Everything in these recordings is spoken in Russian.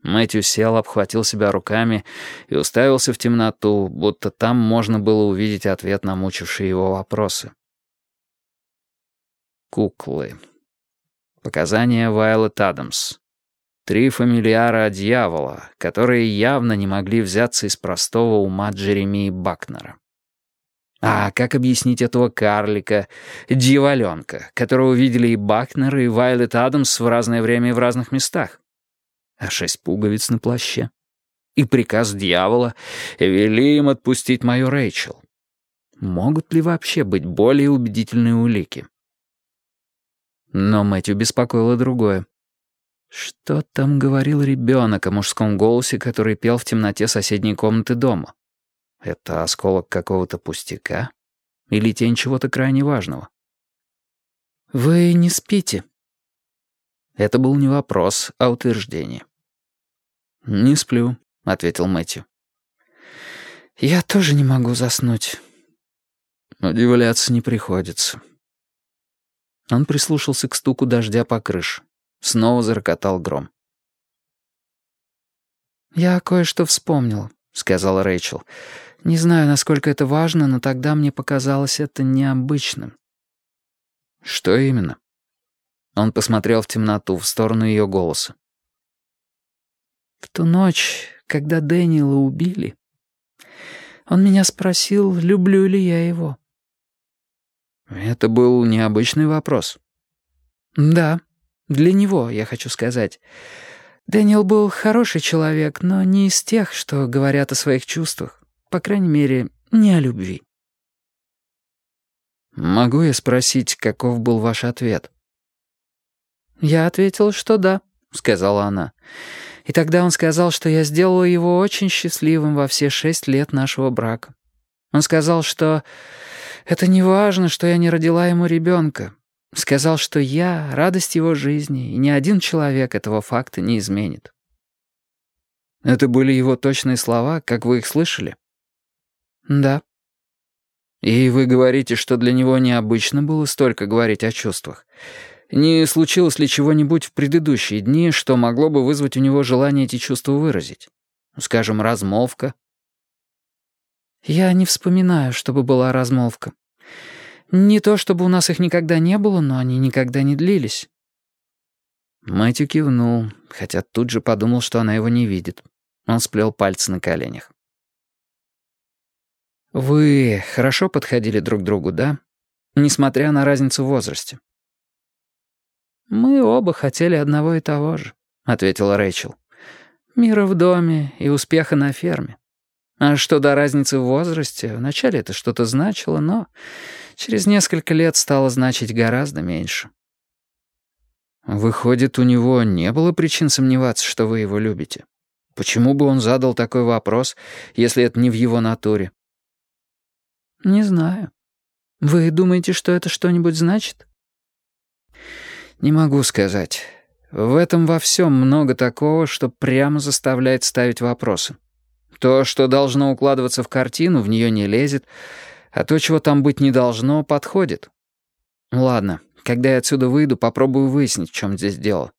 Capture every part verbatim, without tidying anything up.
Мэтью сел, обхватил себя руками и уставился в темноту, будто там можно было увидеть ответ на мучившие его вопросы. Куклы. Показания Вайолет Адамс. Три фамильяра дьявола, которые явно не могли взяться из простого ума Джеремии Бакнера. А как объяснить этого карлика, дьяволенка, которого видели и Бакнер, и Вайолет Адамс в разное время и в разных местах? А шесть пуговиц на плаще? И приказ дьявола «Вели им отпустить мою Рэйчел». Могут ли вообще быть более убедительные улики? Но Мэтью беспокоило другое. Что там говорил ребенок о мужском голосе, который пел в темноте соседней комнаты дома? Это осколок какого-то пустяка? Или тень чего-то крайне важного? «Вы не спите?» Это был не вопрос, а утверждение. «Не сплю», — ответил Мэтью. «Я тоже не могу заснуть». Удивляться не приходится. Он прислушался к стуку дождя по крыше. Снова зарокотал гром. «Я кое-что вспомнила», — сказала Рэйчел. «Не знаю, насколько это важно, но тогда мне показалось это необычным». «Что именно?» Он посмотрел в темноту, в сторону ее голоса. «В ту ночь, когда Дэниела убили, он меня спросил, люблю ли я его». «Это был необычный вопрос». «Да, для него, я хочу сказать. Дэниел был хороший человек, но не из тех, что говорят о своих чувствах. По крайней мере, не о любви». «Могу я спросить, каков был ваш ответ?» «Я ответила, что да», — сказала она. «И тогда он сказал, что я сделала его очень счастливым во все шесть лет нашего брака. Он сказал, что это не важно, что я не родила ему ребенка. Сказал, что я — радость его жизни, и ни один человек этого факта не изменит». «Это были его точные слова, как вы их слышали?» «Да». «И вы говорите, что для него необычно было столько говорить о чувствах. Не случилось ли чего-нибудь в предыдущие дни, что могло бы вызвать у него желание эти чувства выразить? Скажем, размолвка?» «Я не вспоминаю, чтобы была размолвка. Не то, чтобы у нас их никогда не было, но они никогда не длились». Мэтью кивнул, хотя тут же подумал, что она его не видит. Он сплел пальцы на коленях. «Вы хорошо подходили друг к другу, да? Несмотря на разницу в возрасте?» «Мы оба хотели одного и того же», — ответила Рэйчел. «Мира в доме и успеха на ферме. А что до разницы в возрасте, вначале это что-то значило, но через несколько лет стало значить гораздо меньше». «Выходит, у него не было причин сомневаться, что вы его любите? Почему бы он задал такой вопрос, если это не в его натуре?» «Не знаю. Вы думаете, что это что-нибудь значит?» «Не могу сказать. В этом во всем много такого, что прямо заставляет ставить вопросы. То, что должно укладываться в картину, в нее не лезет, а то, чего там быть не должно, подходит. Ладно, когда я отсюда выйду, попробую выяснить, в чем здесь дело».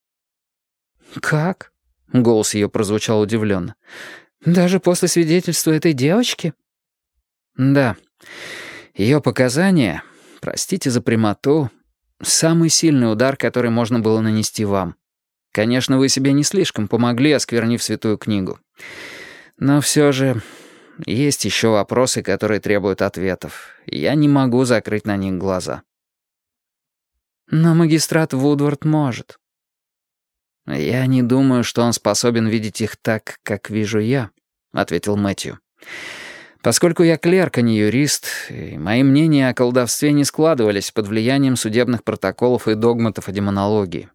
«Как?» — голос ее прозвучал удивленно. «Даже после свидетельства этой девочки?» «Да. Ее показания, простите за прямоту, самый сильный удар, который можно было нанести вам. Конечно, вы себе не слишком помогли, осквернив святую книгу. Но все же есть еще вопросы, которые требуют ответов. И я не могу закрыть на них глаза». «Но магистрат Вудвард может». «Я не думаю, что он способен видеть их так, как вижу я», — ответил Мэтью. «Поскольку я клерк, а не юрист, и мои мнения о колдовстве не складывались под влиянием судебных протоколов и догматов о демонологии».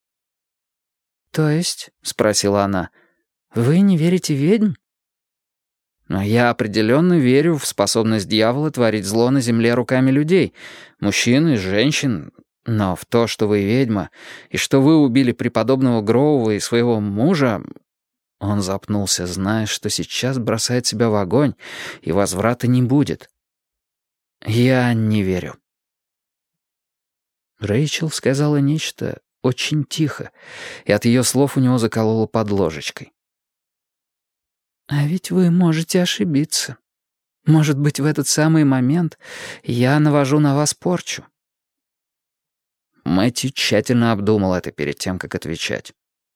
«То есть?» — спросила она. «Вы не верите в ведьм?» «Но я определенно верю в способность дьявола творить зло на земле руками людей, мужчин и женщин. Но в то, что вы ведьма, и что вы убили преподобного Гроува и своего мужа...» Он запнулся, зная, что сейчас бросает себя в огонь, и возврата не будет. «Я не верю». Рэйчел сказала нечто, очень тихо, и от ее слов у него закололо под ложечкой. «А ведь вы можете ошибиться. Может быть, в этот самый момент я навожу на вас порчу». Мэтью тщательно обдумал это перед тем, как отвечать.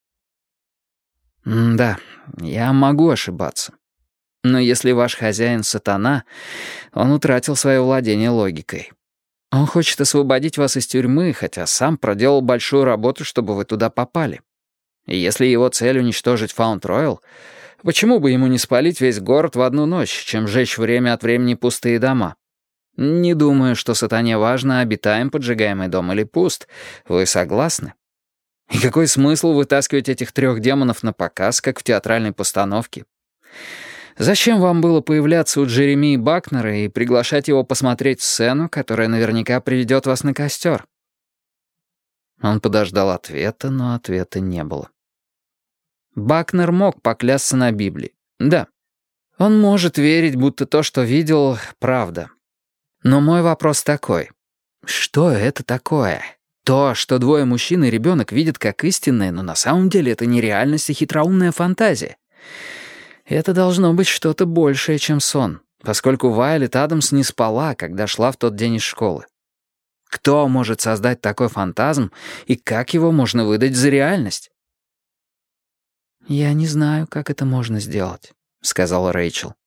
«Да, я могу ошибаться. Но если ваш хозяин сатана, он утратил свое владение логикой. Он хочет освободить вас из тюрьмы, хотя сам проделал большую работу, чтобы вы туда попали. И если его цель уничтожить Фаунд-Ройл, почему бы ему не спалить весь город в одну ночь, чем жечь время от времени пустые дома? Не думаю, что сатане важно, обитаем поджигаемый дом или пуст. Вы согласны? И какой смысл вытаскивать этих трех демонов на показ, как в театральной постановке? Зачем вам было появляться у Джеремии Бакнера и приглашать его посмотреть сцену, которая наверняка приведет вас на костер?» Он подождал ответа, но ответа не было. Бакнер мог поклясться на Библии. Да, он может верить, будто то, что видел, правда. Но мой вопрос такой. Что это такое? То, что двое мужчин и ребенок видят как истинное, но на самом деле это не реальность, а хитроумная фантазия. Это должно быть что-то большее, чем сон, поскольку Вайолет Адамс не спала, когда шла в тот день из школы. Кто может создать такой фантазм, и как его можно выдать за реальность? «Я не знаю, как это можно сделать», — сказала Рэйчел.